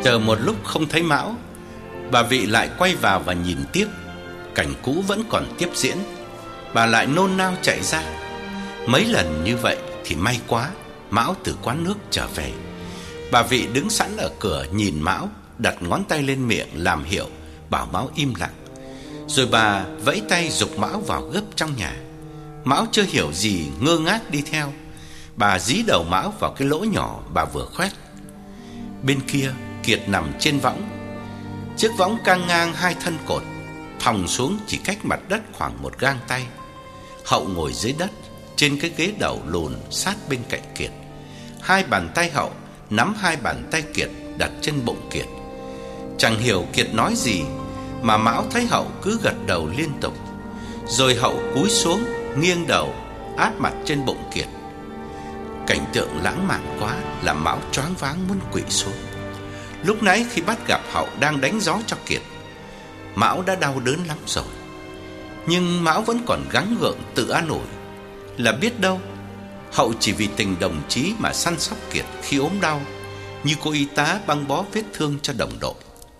Chờ một lúc không thấy Mão, bà Vị lại quay vào và nhìn tiếp. Cảnh cũ vẫn còn tiếp diễn. Bà lại nôn nao chạy ra. Mấy lần như vậy thì may quá, Mão từ quán nước trở về. Bà Vị đứng sẵn ở cửa nhìn Mão, đặt ngón tay lên miệng làm hiệu, bảo Mão im lặng. Rồi bà vẫy tay giục Mão vào gấp trong nhà. Mão chưa hiểu gì, ngơ ngác đi theo. Bà dí đầu Mão vào cái lỗ nhỏ bà vừa khoét. Bên kia, Kiệt nằm trên võng. Chiếc võng căng ngang 2 thân cột, thòng xuống chỉ cách mặt đất khoảng 1 gang tay. Hậu ngồi dưới đất, trên cái ghế đầu lùn sát bên cạnh Kiệt. 2 bàn tay Hậu nắm 2 bàn tay Kiệt đặt trên bụng Kiệt. Chẳng hiểu Kiệt nói gì, mà Mão thấy Hậu cứ gật đầu liên tục. Rồi Hậu cúi xuống, nghiêng đầu, áp mặt trên bụng Kiệt. Cảnh tượng lãng mạn quá, làm Mão choáng váng muốn quỵ xuống. Lúc nãy khi bắt gặp Hậu đang đánh gió cho Kiệt, Mão đã đau đớn lắm rồi. Nhưng Mão vẫn còn gắng gượng tự an ủi là biết đâu Hậu chỉ vì tình đồng chí mà săn sóc Kiệt khi ốm đau, như cô y tá băng bó vết thương cho đồng đội.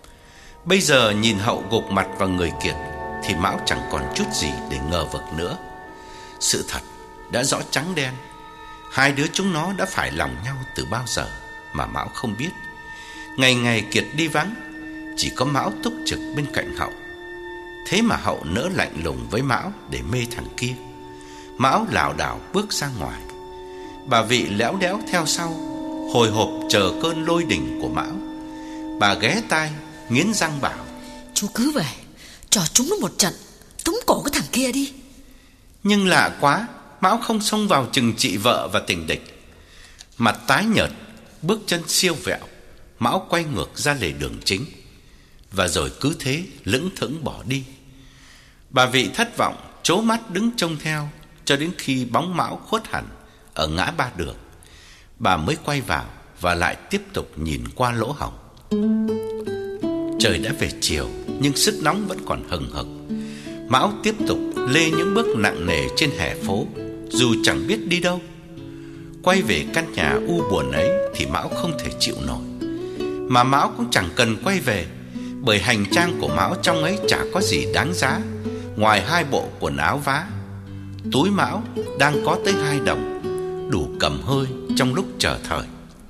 Bây giờ nhìn Hậu gục mặt vào người Kiệt thì Mão chẳng còn chút gì để ngờ vực nữa. Sự thật đã rõ trắng đen. 2 đứa chúng nó đã phải lòng nhau từ bao giờ mà Mão không biết. Ngày ngày Kiệt đi vắng, chỉ có Mão túc trực bên cạnh Hậu. Thế mà Hậu nỡ lạnh lùng với Mão để mê thằng kia. Mão lảo đảo bước ra ngoài. Bà Vị léo đéo theo sau, hồi hộp chờ cơn lôi đình của Mão. Bà ghé tai, nghiến răng bảo: chú cứ về, cho chúng nó một trận, túm cổ cái thằng kia đi. Nhưng lạ quá, Mão không xông vào chừng trị vợ và tình địch. Mặt tái nhợt, bước chân siêu vẹo, Mão quay ngược ra lề đường chính, và rồi cứ thế lững thững bỏ đi. Bà Vị thất vọng, trố mắt đứng trông theo cho đến khi bóng Mão khuất hẳn ở ngã ba đường. Bà mới quay vào và lại tiếp tục nhìn qua lỗ hổng. Trời đã về chiều, nhưng sức nóng vẫn còn hừng hực. Mão tiếp tục lê những bước nặng nề trên hè phố, dù chẳng biết đi đâu. Quay về căn nhà u buồn ấy thì Mão không thể chịu nổi. Mà Mão cũng chẳng cần quay về, bởi hành trang của Mão trong ấy chả có gì đáng giá ngoài 2 bộ quần áo vá. Túi Mão đang có tới 2 đồng, đủ cầm hơi trong lúc chờ thời.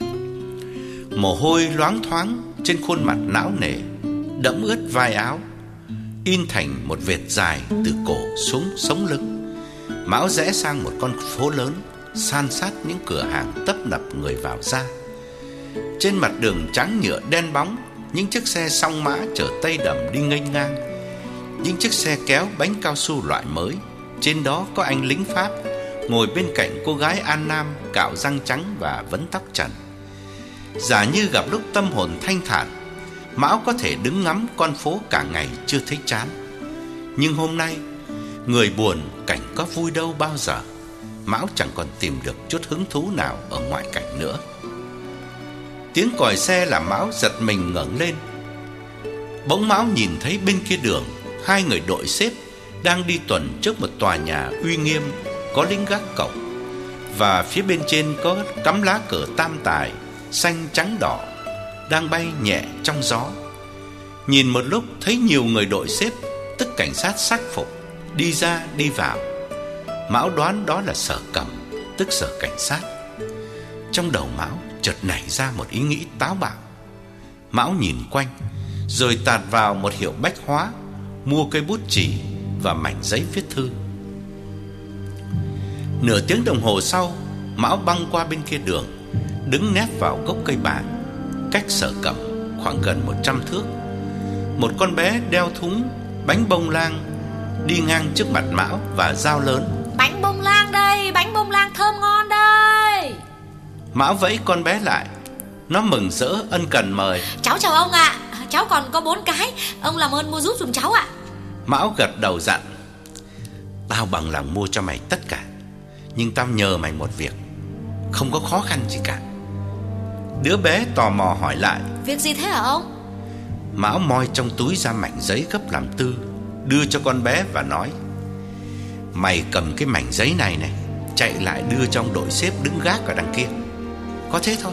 Mồ hôi loáng thoáng trên khuôn mặt não nề, đẫm ướt vai áo, in thành một vệt dài từ cổ xuống sống lưng. Mão rẽ sang một con phố lớn, san sát những cửa hàng tấp nập người vào ra. Trên mặt đường trắng nhựa đen bóng, những chiếc xe song mã chở tây đầm đi nghênh ngang. Những chiếc xe kéo bánh cao su loại mới, trên đó có anh lính Pháp ngồi bên cạnh cô gái An Nam cạo răng trắng và vấn tóc trần. Giả như gặp lúc tâm hồn thanh thản, Mão có thể đứng ngắm con phố cả ngày chưa thấy chán. Nhưng hôm nay, người buồn cảnh có vui đâu bao giờ. Mão chẳng còn tìm được chút hứng thú nào ở ngoại cảnh nữa. Tiếng còi xe làm Mão giật mình ngẩng lên. Bỗng Mão nhìn thấy bên kia đường 2 người đội xếp đang đi tuần trước một tòa nhà uy nghiêm có lính gác cổng, và phía bên trên có cắm lá cờ tam tài xanh trắng đỏ đang bay nhẹ trong gió. Nhìn một lúc thấy nhiều người đội xếp, tức cảnh sát sắc phục, đi ra đi vào. Mão đoán đó là Sở Cẩm, tức sở cảnh sát. Trong đầu Mão chợt nảy ra một ý nghĩ táo bạo. Mão nhìn quanh, rồi tạt vào một hiệu bách hóa, mua cây bút chì và mảnh giấy viết thư. Nửa tiếng đồng hồ sau, Mão băng qua bên kia đường, đứng nép vào gốc cây bàng, cách Sở Cẩm khoảng gần 100 thước. Một con bé đeo thúng bánh bông lan đi ngang trước mặt Mão và rao lớn: Bánh bông lan đây, bánh bông lan thơm ngon đây. Mão vẫy con bé lại. Nó mừng rỡ ân cần mời: Cháu chào ông ạ, cháu còn có 4 cái, ông làm ơn mua giúp giùm cháu ạ. Mão gật đầu dặn: Tao bằng lòng mua cho mày tất cả, nhưng tao nhờ mày một việc, không có khó khăn gì cả. Đứa bé tò mò hỏi lại: Việc gì thế hả ông? Mão moi trong túi ra mảnh giấy gấp làm tư, đưa cho con bé và nói: Mày cầm cái mảnh giấy này này, chạy lại đưa cho ông đội xếp đứng gác ở đằng kia. Có thế thôi.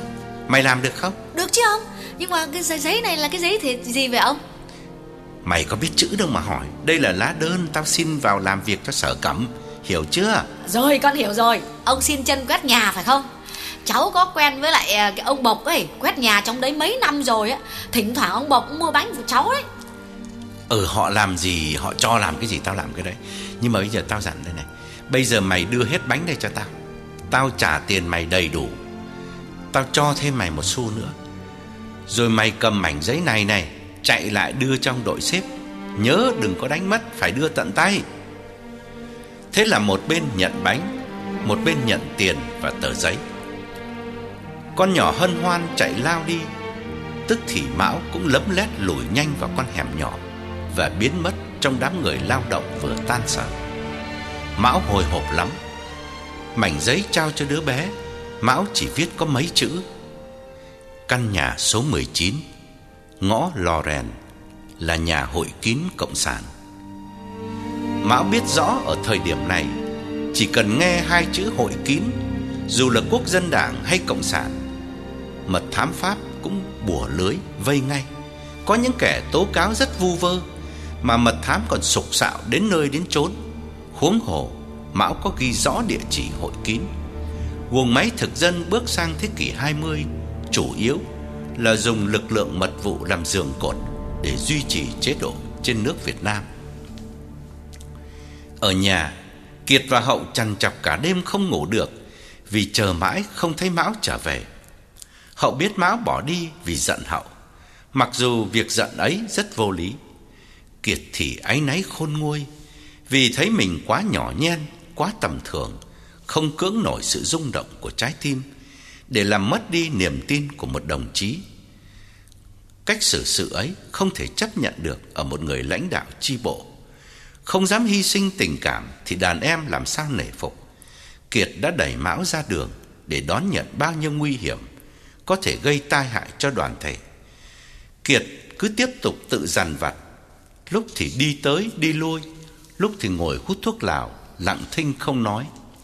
Mày làm được không? Được chứ ông. Nhưng mà cái giấy này là cái giấy thì gì vậy ông? Mày có biết chữ đâu mà hỏi. Đây là lá đơn tao xin vào làm việc cho Sở Cẩm, hiểu chưa? Rồi, con hiểu rồi. Ông xin chân quét nhà phải không? Cháu có quen với lại cái ông Bộc ấy, quét nhà trong đấy mấy năm rồi á. Thỉnh thoảng ông Bộc cũng mua bánh của cháu đấy. Họ làm gì, họ cho làm cái gì tao làm cái đấy. Nhưng mà bây giờ tao dặn đây này, bây giờ mày đưa hết bánh đây cho tao. Tao trả tiền mày đầy đủ. Tao cho thêm mày một xu nữa. Rồi mày cầm mảnh giấy này này, chạy lại đưa trong đội xếp. Nhớ đừng có đánh mất, phải đưa tận tay. Thế là một bên nhận bánh, một bên nhận tiền và tờ giấy. Con nhỏ hân hoan chạy lao đi. Tức thì Mão cũng lấm lét lủi nhanh vào con hẻm nhỏ và biến mất trong đám người lao động vừa tan sở. Mão hồi hộp lắm. Mảnh giấy trao cho đứa bé, Mão chỉ viết có mấy chữ: căn nhà số 19, ngõ Lò Rèn, là nhà hội kín cộng sản. Mão biết rõ ở thời điểm này, chỉ cần nghe hai chữ hội kín, dù là quốc dân đảng hay cộng sản, mật thám Pháp cũng bủa lưới vây ngay. Có những kẻ tố cáo rất vu vơ, mà mật thám còn sục sạo đến nơi đến chốn. Huống hồ Mão có ghi rõ địa chỉ hội kín. Guồng máy thực dân bước sang thế kỷ 20 chủ yếu là dùng lực lượng mật vụ làm giường cột để duy trì chế độ trên nước Việt Nam. Ở nhà, Kiệt và Hậu trằn trọc cả đêm không ngủ được, vì chờ mãi không thấy Mão trở về. Hậu biết Mão bỏ đi vì giận Hậu, mặc dù việc giận ấy rất vô lý. Kiệt thì áy náy khôn nguôi, vì thấy mình quá nhỏ nhen, quá tầm thường, không cưỡng nổi sự rung động của trái tim, để làm mất đi niềm tin của một đồng chí. Cách xử sự ấy không thể chấp nhận được ở một người lãnh đạo chi bộ. Không dám hy sinh tình cảm thì đàn em làm sao nể phục. Kiệt đã đẩy Mão ra đường để đón nhận bao nhiêu nguy hiểm có thể gây tai hại cho đoàn thể. Kiệt cứ tiếp tục tự dằn vặt, lúc thì đi tới đi lui, lúc thì ngồi hút thuốc lào, lặng thinh không nói.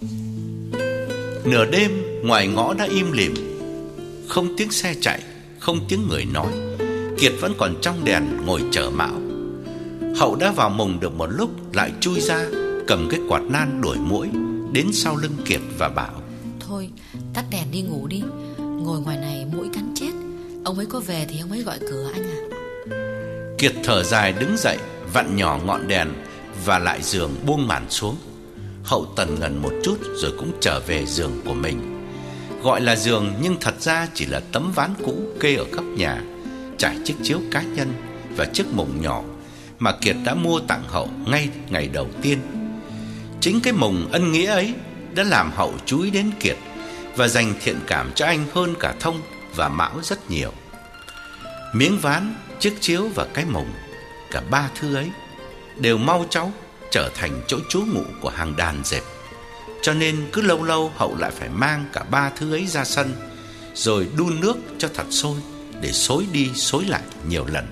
Nửa đêm ngoài ngõ đã im lìm, không tiếng xe chạy, không tiếng người nói. Kiệt vẫn còn trong đèn ngồi chờ Mão. Hậu đã vào mùng được một lúc lại chui ra, cầm cái quạt nan đuổi muỗi đến sau lưng Kiệt và bảo: thôi tắt đèn đi ngủ đi, ngồi ngoài này muỗi cắn chết. Ông ấy có về thì ông ấy gọi cửa anh à. Kiệt thở dài đứng dậy, vặn nhỏ ngọn đèn và lại giường buông màn xuống. Hậu tần ngần một chút rồi cũng trở về giường của mình. Gọi là giường nhưng thật ra chỉ là tấm ván cũ kê ở góc nhà, trải chiếc chiếu cá nhân và chiếc mùng nhỏ mà Kiệt đã mua tặng Hậu ngay ngày đầu tiên. Chính cái mùng ân nghĩa ấy đã làm Hậu chú ý đến Kiệt và dành thiện cảm cho anh hơn cả Thông và Mão rất nhiều. Miếng ván, chiếc chiếu và cái mùng, cả ba thứ ấy đều mau chóng trở thành chỗ trú ngụ của hàng đàn dẹp. Cho nên cứ lâu lâu Hậu lại phải mang cả ba thứ ấy ra sân, rồi đun nước cho thật sôi để xối đi xối lại nhiều lần.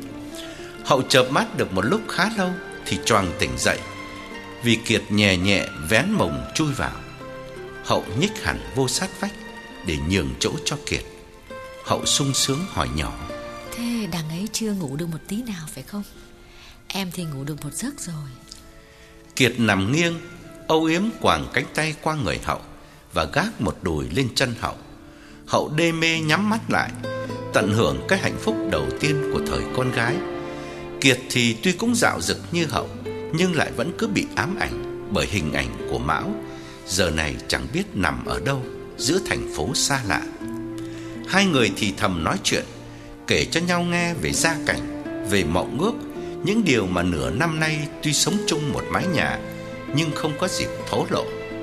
Hậu chợp mắt được một lúc khá lâu thì choàng tỉnh dậy, vì Kiệt nhẹ nhẹ vén mùng chui vào. Hậu nhích hẳn vô sát vách để nhường chỗ cho Kiệt. Hậu sung sướng hỏi nhỏ: thế đằng ấy chưa ngủ được một tí nào phải không? Em thì ngủ được một giấc rồi. Kiệt nằm nghiêng, âu yếm quàng cánh tay qua người Hậu và gác một đùi lên chân Hậu. Hậu đê mê nhắm mắt lại, tận hưởng cái hạnh phúc đầu tiên của thời con gái. Kiệt thì tuy cũng dạo dực như Hậu, nhưng lại vẫn cứ bị ám ảnh bởi hình ảnh của Mão, giờ này chẳng biết nằm ở đâu giữa thành phố xa lạ. Hai người thì thầm nói chuyện, kể cho nhau nghe về gia cảnh, về mộng ước, những điều mà nửa năm nay tuy sống chung một mái nhà nhưng không có dịp thổ lộ.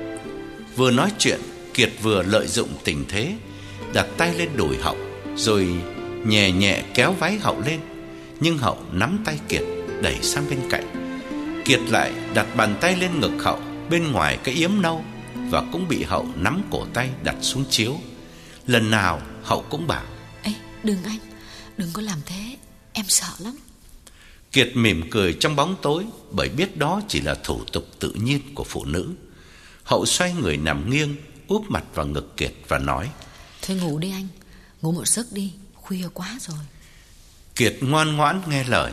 Vừa nói chuyện, Kiệt vừa lợi dụng tình thế, đặt tay lên đùi Hậu rồi nhẹ nhẹ kéo váy Hậu lên. Nhưng Hậu nắm tay Kiệt đẩy sang bên cạnh. Kiệt lại đặt bàn tay lên ngực Hậu bên ngoài cái yếm nâu, và cũng bị Hậu nắm cổ tay đặt xuống chiếu. Lần nào Hậu cũng bảo: ê, đừng anh, đừng có làm thế, em sợ lắm. Kiệt mỉm cười trong bóng tối, bởi biết đó chỉ là thủ tục tự nhiên của phụ nữ. Hậu xoay người nằm nghiêng, úp mặt vào ngực Kiệt và nói: thôi ngủ đi anh, Ngủ một giấc đi, khuya quá rồi. Kiệt ngoan ngoãn nghe lời.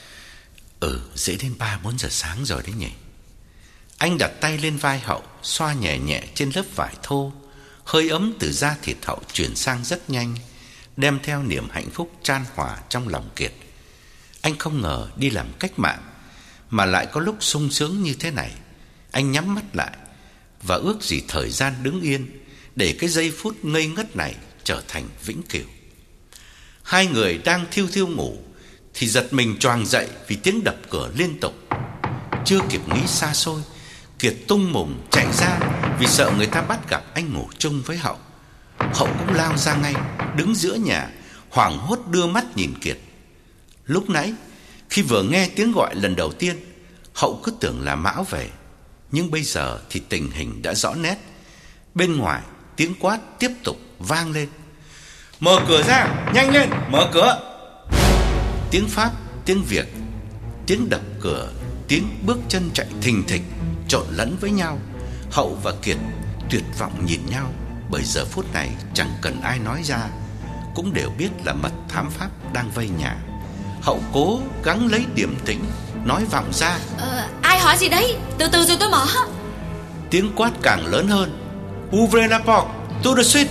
Dễ đến 3-4 giờ sáng rồi đấy nhỉ. Anh đặt tay lên vai Hậu, xoa nhẹ nhẹ trên lớp vải thô. Hơi ấm từ da thịt Hậu chuyển sang rất nhanh, đem theo niềm hạnh phúc chan hòa trong lòng Kiệt. Anh không ngờ đi làm cách mạng mà lại có lúc sung sướng như thế này. Anh nhắm mắt lại và ước gì thời gian đứng yên, để cái giây phút ngây ngất này trở thành vĩnh cửu. Hai người đang thiêu thiêu ngủ thì giật mình choàng dậy vì tiếng đập cửa liên tục. Chưa kịp nghĩ xa xôi, Kiệt tung mùng chạy ra vì sợ người ta bắt gặp anh ngủ chung với Hậu. Hậu cũng lao ra ngay, đứng giữa nhà, hoảng hốt đưa mắt nhìn Kiệt. Lúc nãy khi vừa nghe tiếng gọi lần đầu tiên, Hậu cứ tưởng là Mão về, nhưng bây giờ thì tình hình đã rõ nét. Bên ngoài tiếng quát tiếp tục vang lên. Mở cửa ra, nhanh lên, mở cửa. Tiếng Pháp, tiếng Việt, tiếng đập cửa, tiếng bước chân chạy thình thịch trộn lẫn với nhau. Hậu và Kiệt tuyệt vọng nhìn nhau, bởi giờ phút này chẳng cần ai nói ra cũng đều biết là mật thám Pháp đang vây nhà. Hậu cố gắng lấy điềm tĩnh nói vọng ra. Ai hỏi gì đấy? Từ từ rồi tôi mở. Tiếng quát càng lớn hơn. Ouvrez la porte, tout de suite.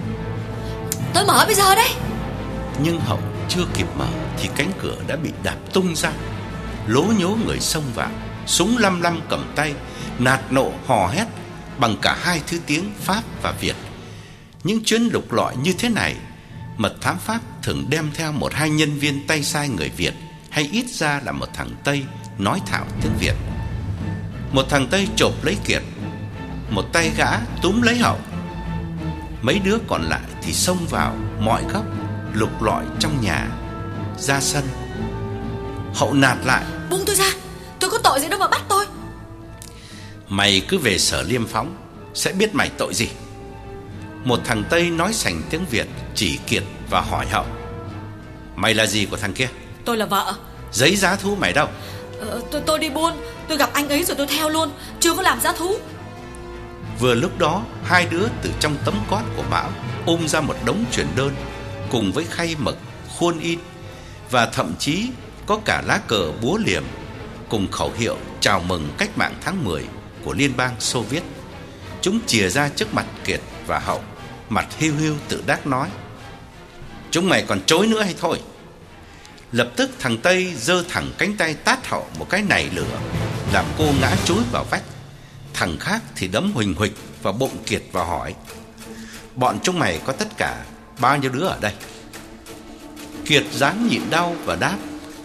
Tôi mở bây giờ đấy. Nhưng Hậu chưa kịp mở thì cánh cửa đã bị đạp tung ra. Lố nhố người xông vào, súng lăm lăm cầm tay, nạt nộ hò hét bằng cả hai thứ tiếng Pháp và Việt. Những chuyến lục lọi như thế này, mật thám Pháp thường đem theo 1-2 nhân viên tay sai người Việt, hay ít ra là một thằng Tây nói thạo tiếng Việt. Một thằng Tây chộp lấy Kiệt, một tay gã túm lấy Hậu. Mấy đứa còn lại thì xông vào mọi góc, lục lọi trong nhà, ra sân. Hậu nạt lại. Buông tôi ra, tôi có tội gì đâu mà bắt tôi. Mày cứ về sở Liêm Phóng, sẽ biết mày tội gì. Một thằng Tây nói sành tiếng Việt chỉ Kiệt và hỏi Hậu. Mày là gì của thằng kia? Tôi là vợ. Giấy giá thú mày đâu? Tôi đi buôn, tôi gặp anh ấy rồi tôi theo luôn, chưa có làm giá thú. Vừa lúc đó, hai đứa từ trong tấm cót của Mão ôm ra một đống chuyển đơn, cùng với khay mực, khuôn in, và thậm chí có cả lá cờ búa liềm cùng khẩu hiệu chào mừng cách mạng tháng 10 của Liên bang Xô Viết. Chúng chìa ra trước mặt Kiệt và Hậu, mặt hiu hiu tự đắc nói. Chúng mày còn chối nữa hay thôi? Lập tức thằng Tây giơ thẳng cánh tay tát Hậu một cái nảy lửa, làm cô ngã chúi vào vách. Thằng khác thì đấm huỳnh huỵch vào bụng Kiệt và hỏi. Bọn chúng mày có tất cả bao nhiêu đứa ở đây? Kiệt ráng nhịn đau và đáp.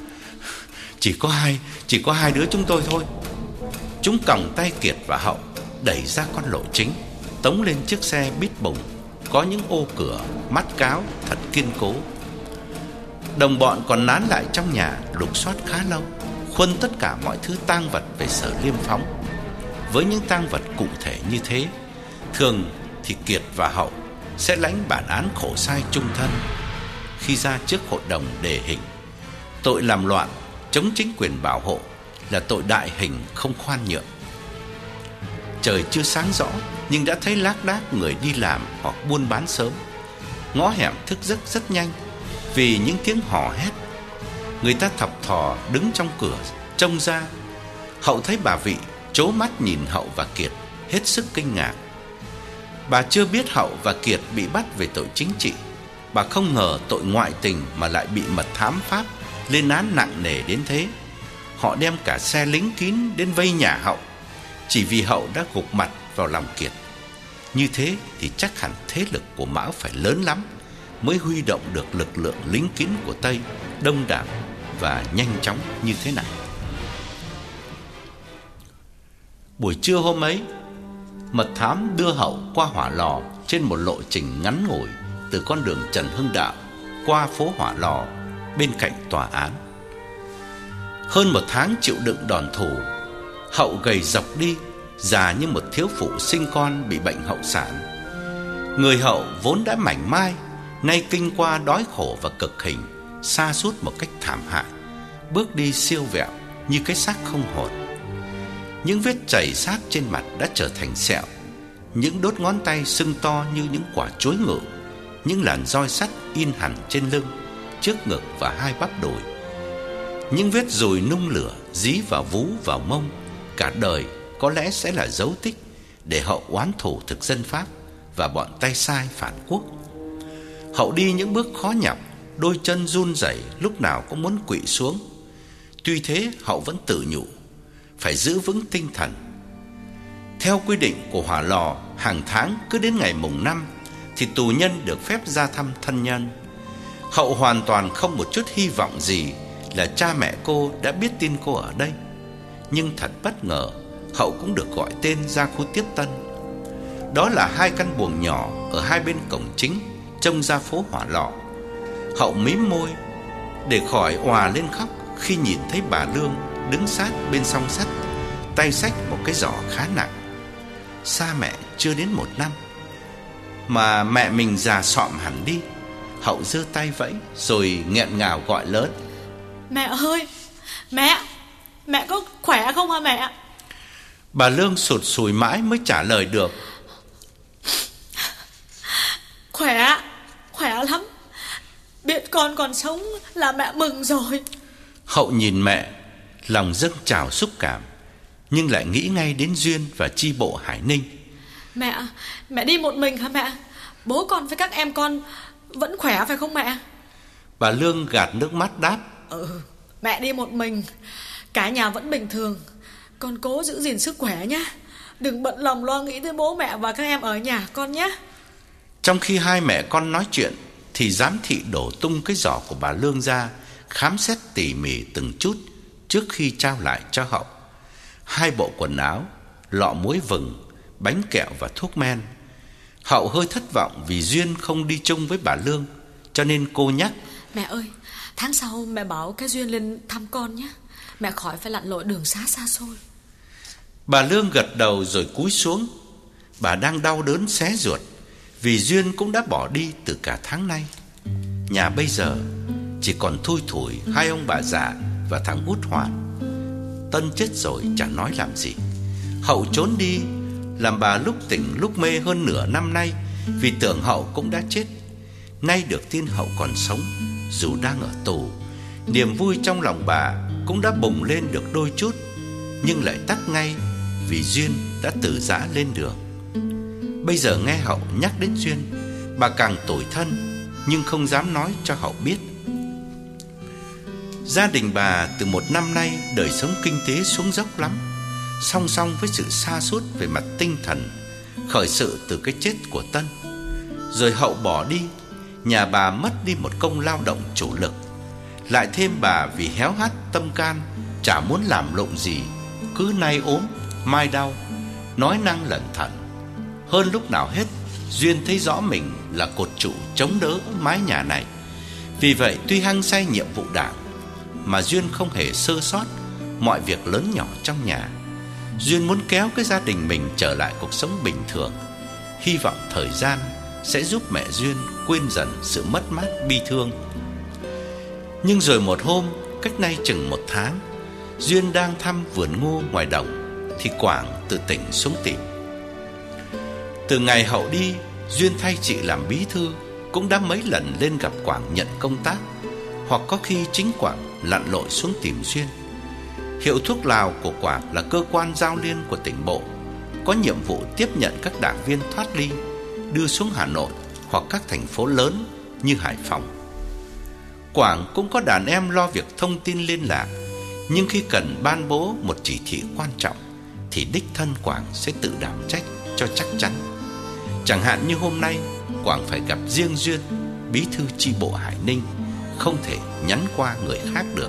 Chỉ có hai đứa chúng tôi thôi. Chúng còng tay Kiệt và Hậu đẩy ra con lộ chính, tống lên chiếc xe bít bùng có những ô cửa mắt cáo thật kiên cố. Đồng bọn còn nán lại trong nhà lục soát khá lâu, khuân tất cả mọi thứ tang vật về sở Liêm Phóng. Với những tang vật cụ thể như thế, thường thì Kiệt và Hậu sẽ lãnh bản án khổ sai chung thân. Khi ra trước hội đồng đề hình, tội làm loạn, chống chính quyền bảo hộ là tội đại hình không khoan nhượng. Trời chưa sáng rõ nhưng đã thấy lác đác người đi làm hoặc buôn bán sớm. Ngõ hẻm thức giấc rất nhanh vì những tiếng hò hét. Người ta thập thò đứng trong cửa trông ra. Hậu thấy bà Vị trố mắt nhìn Hậu và Kiệt, hết sức kinh ngạc. Bà chưa biết Hậu và Kiệt bị bắt về tội chính trị. Bà không ngờ tội ngoại tình mà lại bị mật thám Pháp lên án nặng nề đến thế. Họ đem cả xe lính kín đến vây nhà Hậu, chỉ vì Hậu đã gục mặt vào lòng Kiệt. Như thế thì chắc hẳn thế lực của Mão phải lớn lắm mới huy động được lực lượng lính kín của Tây đông đảo và nhanh chóng như thế này. Buổi trưa hôm ấy, mật thám đưa Hậu qua Hỏa Lò trên một lộ trình ngắn ngủi từ con đường Trần Hưng Đạo qua phố Hỏa Lò bên cạnh tòa án. Hơn một tháng chịu đựng đòn thù, Hậu gầy dọc đi, già như một thiếu phụ sinh con bị bệnh hậu sản. Người Hậu vốn đã mảnh mai, nay kinh qua đói khổ và cực hình, sa sút một cách thảm hại, bước đi siêu vẹo như cái xác không hồn. Những vết chảy sát trên mặt đã trở thành sẹo, những đốt ngón tay sưng to như những quả chuối ngự, những làn roi sắt in hẳn trên lưng, trước ngực và hai bắp đùi. Những vết dùi nung lửa dí vào vú vào mông, cả đời có lẽ sẽ là dấu tích để Hậu oán thù thực dân Pháp và bọn tay sai phản quốc. Hậu đi những bước khó nhọc, đôi chân run rẩy, lúc nào cũng muốn quỵ xuống. Tuy thế Hậu vẫn tự nhủ phải giữ vững tinh thần. Theo quy định của hỏa lò, hàng tháng cứ đến ngày mùng 5 thì tù nhân được phép ra thăm thân nhân. Hậu hoàn toàn không một chút hy vọng gì là cha mẹ cô đã biết tin cô ở đây. Nhưng thật bất ngờ, Hậu cũng được gọi tên ra khu tiếp tân. Đó là hai căn buồng nhỏ ở hai bên cổng chính trông ra phố hỏa lò. Hậu mím môi để khỏi òa lên khóc khi nhìn thấy bà Lương đứng sát bên song sắt, tay xách một cái giỏ khá nặng. Xa mẹ chưa đến 1 năm mà mẹ mình già sọm hẳn đi. Hậu giơ tay vẫy rồi nghẹn ngào gọi lớn: Mẹ ơi, mẹ có khỏe không hả mẹ? Bà Lương sụt sùi mãi mới trả lời được: Khỏe lắm. Biết con còn sống là mẹ mừng rồi. Hậu nhìn mẹ, lòng dâng trào xúc cảm, nhưng lại nghĩ ngay đến Duyên và chi bộ Hải Ninh. Mẹ đi một mình hả mẹ? Bố con với các em con vẫn khỏe phải không mẹ? Bà Lương gạt nước mắt đáp: Mẹ đi một mình, cả nhà vẫn bình thường. Con cố giữ gìn sức khỏe nhé. Đừng bận lòng lo nghĩ tới bố mẹ và các em ở nhà con nhé. Trong khi hai mẹ con nói chuyện thì giám thị đổ tung cái giỏ của bà Lương ra, khám xét tỉ mỉ từng chút trước khi trao lại cho Hậu. 2 bộ quần áo, lọ muối vừng, bánh kẹo và thuốc men. Hậu hơi thất vọng vì Duyên không đi chung với bà Lương, cho nên cô nhắc: Mẹ ơi, tháng sau mẹ bảo cái Duyên lên thăm con nhé. Mẹ khỏi phải lặn lội đường xa xôi. Bà Lương gật đầu rồi cúi xuống. Bà đang đau đớn xé ruột vì Duyên cũng đã bỏ đi từ cả tháng nay. Nhà bây giờ chỉ còn thui thủi 2 ông bà già và thằng Út Hoàn. Tân chết rồi chẳng nói làm gì. Hậu trốn đi làm bà lúc tỉnh lúc mê hơn nửa năm nay vì tưởng Hậu cũng đã chết. Nay được tin Hậu còn sống dù đang ở tù, niềm vui trong lòng bà cũng đã bùng lên được đôi chút, nhưng lại tắt ngay vì Duyên đã từ giã lên đường. Bây giờ nghe Hậu nhắc đến Duyên, bà càng tủi thân nhưng không dám nói cho Hậu biết. Gia đình bà từ 1 năm nay đời sống kinh tế xuống dốc lắm, song song với sự sa sút về mặt tinh thần khởi sự từ cái chết của Tân. Rồi Hậu bỏ đi, nhà bà mất đi một công lao động chủ lực. Lại thêm bà vì héo hắt tâm can, chả muốn làm lụng gì, cứ nay ốm mai đau, nói năng lẩn thẩn. Hơn lúc nào hết, Duyên thấy rõ mình là cột trụ chống đỡ mái nhà này. Vì vậy tuy hăng say nhiệm vụ đảng mà Duyên không hề sơ sót mọi việc lớn nhỏ trong nhà. Duyên muốn kéo cái gia đình mình trở lại cuộc sống bình thường, hy vọng thời gian sẽ giúp mẹ Duyên quên dần sự mất mát bi thương. Nhưng rồi một hôm, cách nay chừng 1 tháng, Duyên đang thăm vườn ngô ngoài đồng thì Quảng từ tỉnh xuống tìm. Từ ngày Hậu đi, Duyên thay chị làm bí thư, cũng đã mấy lần lên gặp Quảng nhận công tác, hoặc có khi chính Quảng lặn lội xuống tìm Duyên. Hiệu thuốc Lào của Quảng là cơ quan giao liên của tỉnh bộ, có nhiệm vụ tiếp nhận các đảng viên thoát ly, đưa xuống Hà Nội hoặc các thành phố lớn như Hải Phòng. Quảng cũng có đàn em lo việc thông tin liên lạc, nhưng khi cần ban bố một chỉ thị quan trọng thì đích thân Quảng sẽ tự đảm trách cho chắc chắn. Chẳng hạn như hôm nay, Quảng phải gặp riêng Duyên, bí thư chi bộ Hải Ninh, không thể nhắn qua người khác được.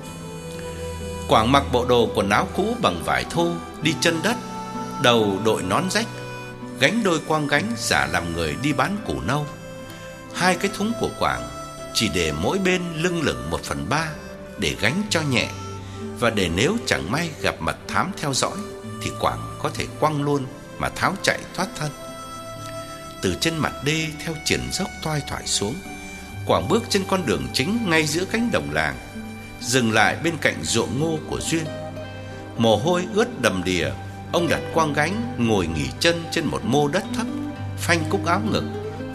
Quảng mặc bộ đồ quần áo cũ bằng vải thô, đi chân đất, đầu đội nón rách, gánh đôi quang gánh giả làm người đi bán củ nâu. 2 cái thúng của Quảng chỉ để mỗi bên lưng lửng 1/3 để gánh cho nhẹ, và để nếu chẳng may gặp mật thám theo dõi thì Quảng có thể quăng luôn mà tháo chạy thoát thân. Từ trên mặt đê theo triển dốc toai thoải xuống, Quảng bước trên con đường chính ngay giữa cánh đồng làng, dừng lại bên cạnh ruộng ngô của Duyên. Mồ hôi ướt đầm đìa, ông đặt quang gánh ngồi nghỉ chân trên một mô đất thấp, phanh cúc áo ngực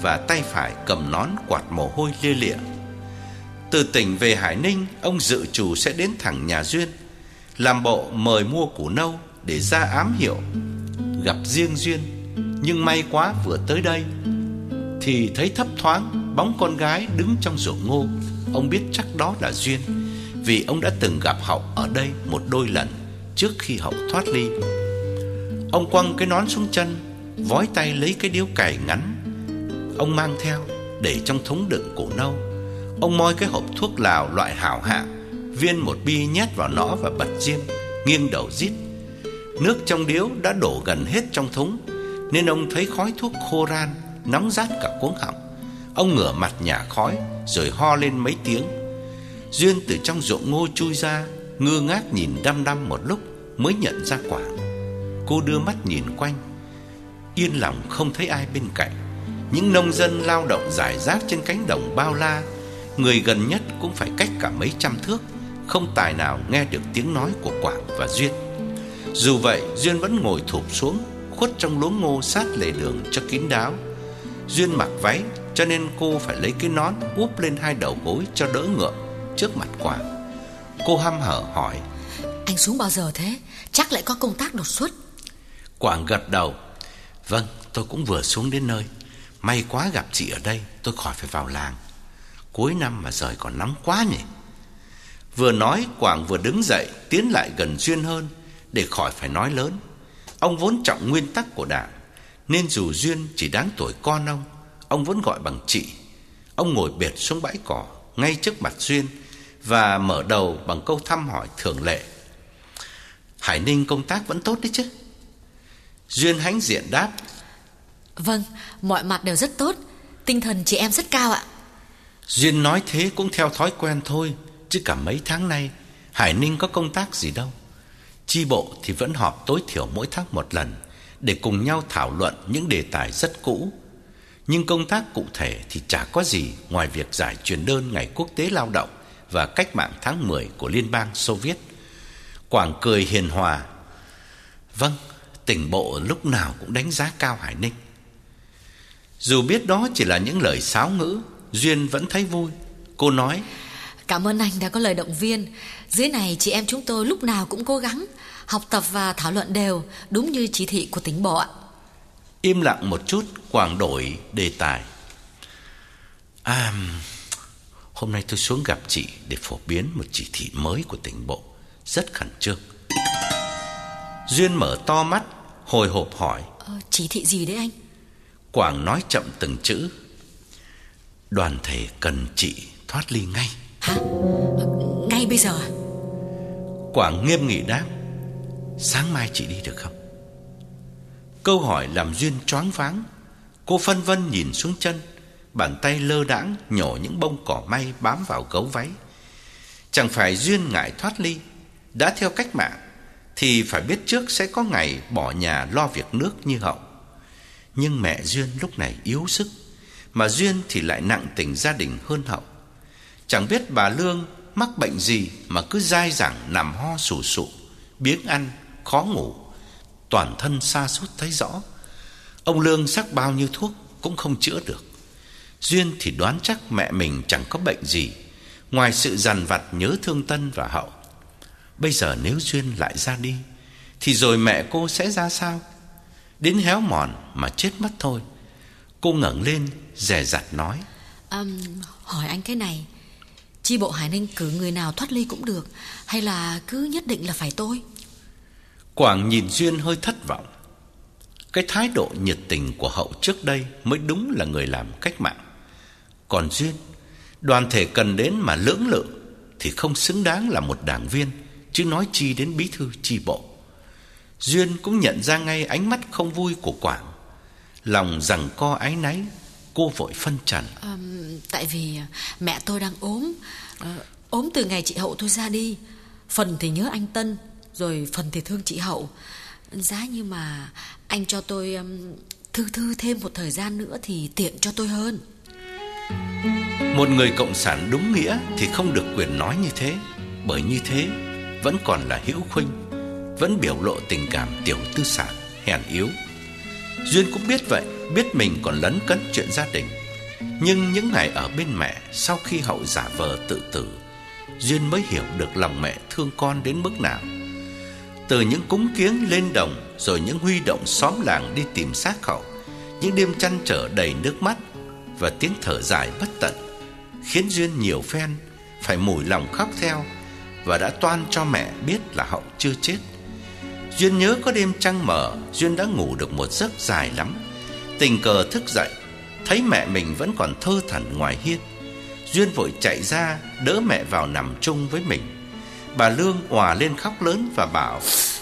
và tay phải cầm nón quạt mồ hôi lia lịa. Từ tỉnh về Hải Ninh, ông dự trù sẽ đến thẳng nhà Duyên, làm bộ mời mua củ nâu để ra ám hiệu gặp riêng Duyên. Nhưng may quá vừa tới đây thì thấy thấp thoáng bóng con gái đứng trong ruộng ngô. Ông biết chắc đó là Duyên, vì ông đã từng gặp Hậu ở đây một đôi lần trước khi Hậu thoát ly. Ông quăng cái nón xuống chân, vói tay lấy cái điếu cày ngắn ông mang theo để trong thúng đựng củ nâu. Ông moi cái hộp thuốc lào loại hảo hạng, viên một bi nhét vào nó và bật diêm, nghiêng đầu rít. Nước trong điếu đã đổ gần hết trong thúng, nên ông thấy khói thuốc khô ran, nóng rát cả cuống họng. Ông ngửa mặt nhả khói rồi ho lên mấy tiếng. Duyên từ trong ruộng ngô chui ra, ngơ ngác nhìn đăm đăm một lúc mới nhận ra Quảng. Cô đưa mắt nhìn quanh, yên lòng không thấy ai bên cạnh. Những nông dân lao động rải rác trên cánh đồng bao la, người gần nhất cũng phải cách cả mấy trăm thước, không tài nào nghe được tiếng nói của Quảng và Duyên. Dù vậy, Duyên vẫn ngồi thụp xuống, khuất trong luống ngô sát lề đường cho kín đáo. Duyên mặc váy, cho nên cô phải lấy cái nón úp lên hai đầu gối cho đỡ ngượng trước mặt Quảng. Cô hăm hở hỏi: Anh xuống bao giờ thế? Chắc lại có công tác đột xuất. Quảng gật đầu: Vâng, tôi cũng vừa xuống đến nơi. May quá gặp chị ở đây, tôi khỏi phải vào làng. Cuối năm mà trời còn nóng quá nhỉ. Vừa nói, Quảng vừa đứng dậy tiến lại gần Duyên hơn, để khỏi phải nói lớn. Ông vốn trọng nguyên tắc của Đảng, nên dù Duyên chỉ đáng tuổi con ông vẫn gọi bằng chị. Ông ngồi bệt xuống bãi cỏ ngay trước mặt Duyên và mở đầu bằng câu thăm hỏi thường lệ: Hải Ninh công tác vẫn tốt đấy chứ? Duyên hãnh diện đáp: Vâng, mọi mặt đều rất tốt. Tinh thần chị em rất cao ạ. Duyên nói thế cũng theo thói quen thôi, chứ cả mấy tháng nay Hải Ninh có công tác gì đâu. Chi bộ thì vẫn họp tối thiểu mỗi tháng một lần để cùng nhau thảo luận những đề tài rất cũ. Nhưng công tác cụ thể thì chả có gì ngoài việc giải truyền đơn Ngày Quốc tế Lao động và cách mạng tháng 10 của Liên bang Xô Viết. Quảng cười hiền hòa: Vâng, tỉnh bộ lúc nào cũng đánh giá cao Hải Ninh. Dù biết đó chỉ là những lời sáo ngữ, Duyên vẫn thấy vui. Cô nói: Cảm ơn anh đã có lời động viên. Dưới này chị em chúng tôi lúc nào cũng cố gắng học tập và thảo luận đều, đúng như chỉ thị của tỉnh bộ ạ. Im lặng một chút, Quảng đổi đề tài: Hôm nay tôi xuống gặp chị để phổ biến một chỉ thị mới của tỉnh bộ, rất khẩn trương. Duyên mở to mắt, hồi hộp hỏi: Chỉ thị gì đấy anh? Quảng nói chậm từng chữ: Đoàn thể cần chị thoát ly ngay. Hả? Ngay bây giờ à? Quảng nghiêm nghị đáp: Sáng mai chị đi được không? Câu hỏi làm Duyên choáng váng. Cô phân vân nhìn xuống chân, bàn tay lơ đãng nhổ những bông cỏ may bám vào gấu váy. Chẳng phải Duyên ngại thoát ly. Đã theo cách mạng thì phải biết trước sẽ có ngày bỏ nhà lo việc nước như Hậu. Nhưng mẹ Duyên lúc này yếu sức, mà Duyên thì lại nặng tình gia đình hơn Hậu. Chẳng biết bà Lương mắc bệnh gì mà cứ dai dẳng nằm ho sù sụ, biếng ăn, khó ngủ, toàn thân sa sút thấy rõ. Ông Lương sắc bao nhiêu thuốc cũng không chữa được. Duyên thì đoán chắc mẹ mình chẳng có bệnh gì, ngoài sự dằn vặt nhớ thương Tân và Hậu. Bây giờ nếu Duyên lại ra đi thì rồi mẹ cô sẽ ra sao? Đến héo mòn mà chết mất thôi. Cô ngẩng lên dè dặt nói: Hỏi anh cái này, chi bộ Hải Ninh cử người nào thoát ly cũng được, hay là cứ nhất định là phải tôi? Quảng nhìn Duyên hơi thất vọng. Cái thái độ nhiệt tình của Hậu trước đây mới đúng là người làm cách mạng. Còn Duyên, đoàn thể cần đến mà lưỡng lự thì không xứng đáng là một đảng viên, chứ nói chi đến bí thư chi bộ. Duyên cũng nhận ra ngay ánh mắt không vui của Quảng. Lòng giằng co áy náy, cô vội phân trần: Tại vì mẹ tôi đang ốm, ốm từ ngày chị Hậu tôi ra đi. Phần thì nhớ anh Tân, rồi phần thì thương chị Hậu. Giá như mà anh cho tôi thư thêm một thời gian nữa thì tiện cho tôi hơn. Một người cộng sản đúng nghĩa thì không được quyền nói như thế, bởi như thế vẫn còn là hữu khuynh, vẫn biểu lộ tình cảm tiểu tư sản hèn yếu. Duyên cũng biết vậy, biết mình còn lấn cấn chuyện gia đình. Nhưng những ngày ở bên mẹ, sau khi Hậu giả vờ tự tử, Duyên mới hiểu được lòng mẹ thương con đến mức nào. Từ những cúng kiếng lên đồng, rồi những huy động xóm làng đi tìm xác Hậu, những đêm trăn trở đầy nước mắt và tiếng thở dài bất tận, khiến Duyên nhiều phen phải mủi lòng khóc theo, và đã toan cho mẹ biết là Hậu chưa chết. Duyên nhớ có đêm trăng mờ, Duyên đã ngủ được một giấc dài lắm. Tình cờ thức dậy, thấy mẹ mình vẫn còn thơ thẩn ngoài hiên. Duyên vội chạy ra đỡ mẹ vào nằm chung với mình. Bà Lương òa lên khóc lớn và bảo: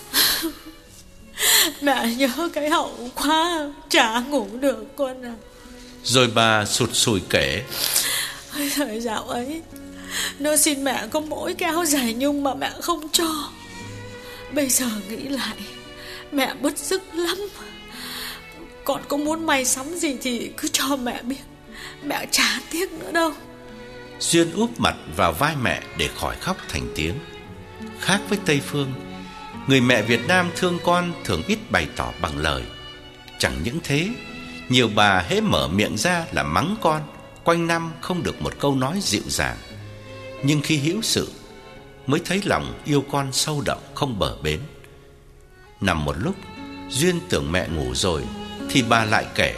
Mẹ nhớ cái Hậu quá, chả ngủ được con à. Rồi bà sụt sùi kể: Thời dạo ấy nó xin mẹ có mỗi cái áo dài nhung mà mẹ không cho. Bây giờ nghĩ lại, mẹ bứt rứt lắm. Con có muốn may sắm gì thì cứ cho mẹ biết, mẹ chả tiếc nữa đâu. Duyên úp mặt vào vai mẹ để khỏi khóc thành tiếng. Khác với Tây Phương, người mẹ Việt Nam thương con thường ít bày tỏ bằng lời. Chẳng những thế, nhiều bà hễ mở miệng ra là mắng con, quanh năm không được một câu nói dịu dàng. Nhưng khi hữu sự mới thấy lòng yêu con sâu đậm không bờ bến. Nằm một lúc, Duyên tưởng mẹ ngủ rồi thì bà lại kể: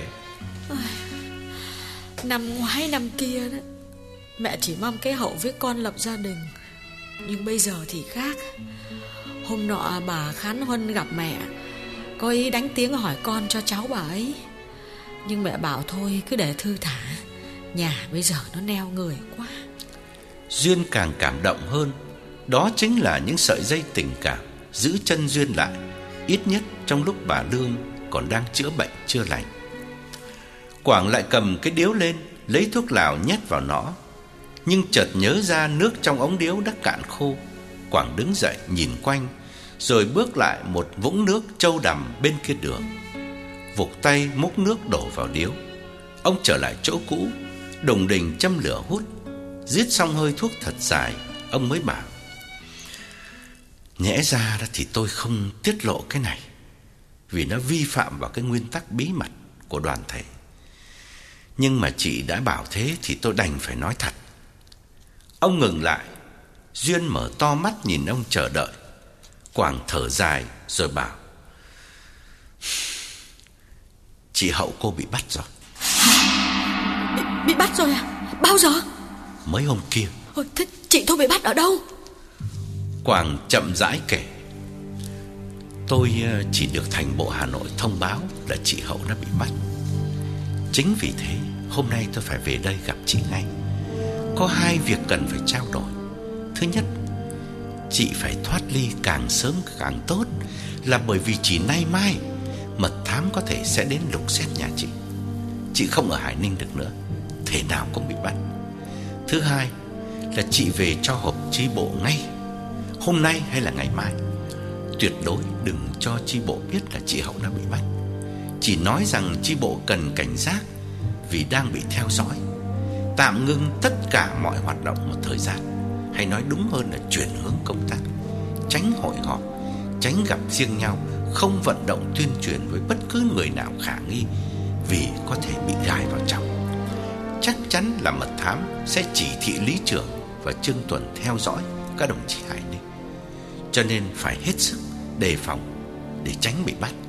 Năm ngoái năm kia đó, mẹ chỉ mong cái Hậu với con lập gia đình. Nhưng bây giờ thì khác. Hôm nọ bà Khán Huân gặp mẹ, có ý đánh tiếng hỏi con cho cháu bà ấy. Nhưng mẹ bảo thôi cứ để thư thả, nhà bây giờ nó neo người quá. Duyên càng cảm động hơn. Đó chính là những sợi dây tình cảm giữ chân Duyên lại, ít nhất trong lúc bà Lương còn đang chữa bệnh chưa lành. Quảng lại cầm cái điếu lên, lấy thuốc lào nhét vào nó. Nhưng chợt nhớ ra nước trong ống điếu đã cạn khô. Quảng đứng dậy nhìn quanh, rồi bước lại một vũng nước trâu đầm bên kia đường. Vụt tay múc nước đổ vào điếu. Ông trở lại chỗ cũ, đùng đình châm lửa hút. Rít xong hơi thuốc thật dài, ông mới bảo: Nhẽ ra thì tôi không tiết lộ cái này, vì nó vi phạm vào cái nguyên tắc bí mật của đoàn thể. Nhưng mà chị đã bảo thế thì tôi đành phải nói thật. Ông ngừng lại. Duyên mở to mắt nhìn ông chờ đợi. Quảng thở dài rồi bảo: Chị Hậu cô bị bắt rồi. Bị bắt rồi à? Bao giờ? Mấy hôm kia. Thế chị tôi bị bắt ở đâu? Quảng chậm rãi kể: Tôi chỉ được thành bộ Hà Nội thông báo là chị Hậu đã bị bắt. Chính vì thế hôm nay tôi phải về đây gặp chị ngay. Có hai việc cần phải trao đổi. Thứ nhất, chị phải thoát ly càng sớm càng tốt, là bởi vì chỉ nay mai mật thám có thể sẽ đến lục xét nhà chị. Chị không ở Hải Ninh được nữa, thế nào cũng bị bắt. Thứ hai là chị về cho họp chi bộ ngay, hôm nay hay là ngày mai. Tuyệt đối đừng cho chi bộ biết là chị Hậu đã bị bắt. Chỉ nói rằng chi bộ cần cảnh giác vì đang bị theo dõi. Tạm ngưng tất cả mọi hoạt động một thời gian, hay nói đúng hơn là chuyển hướng công tác. Tránh hội họp, tránh gặp riêng nhau, không vận động tuyên truyền với bất cứ người nào khả nghi, vì có thể bị gài vào trong. Chắc chắn là mật thám sẽ chỉ thị Lý Trưởng và Trương Tuần theo dõi các đồng chí Hải Ninh. Cho nên phải hết sức đề phòng để tránh bị bắt.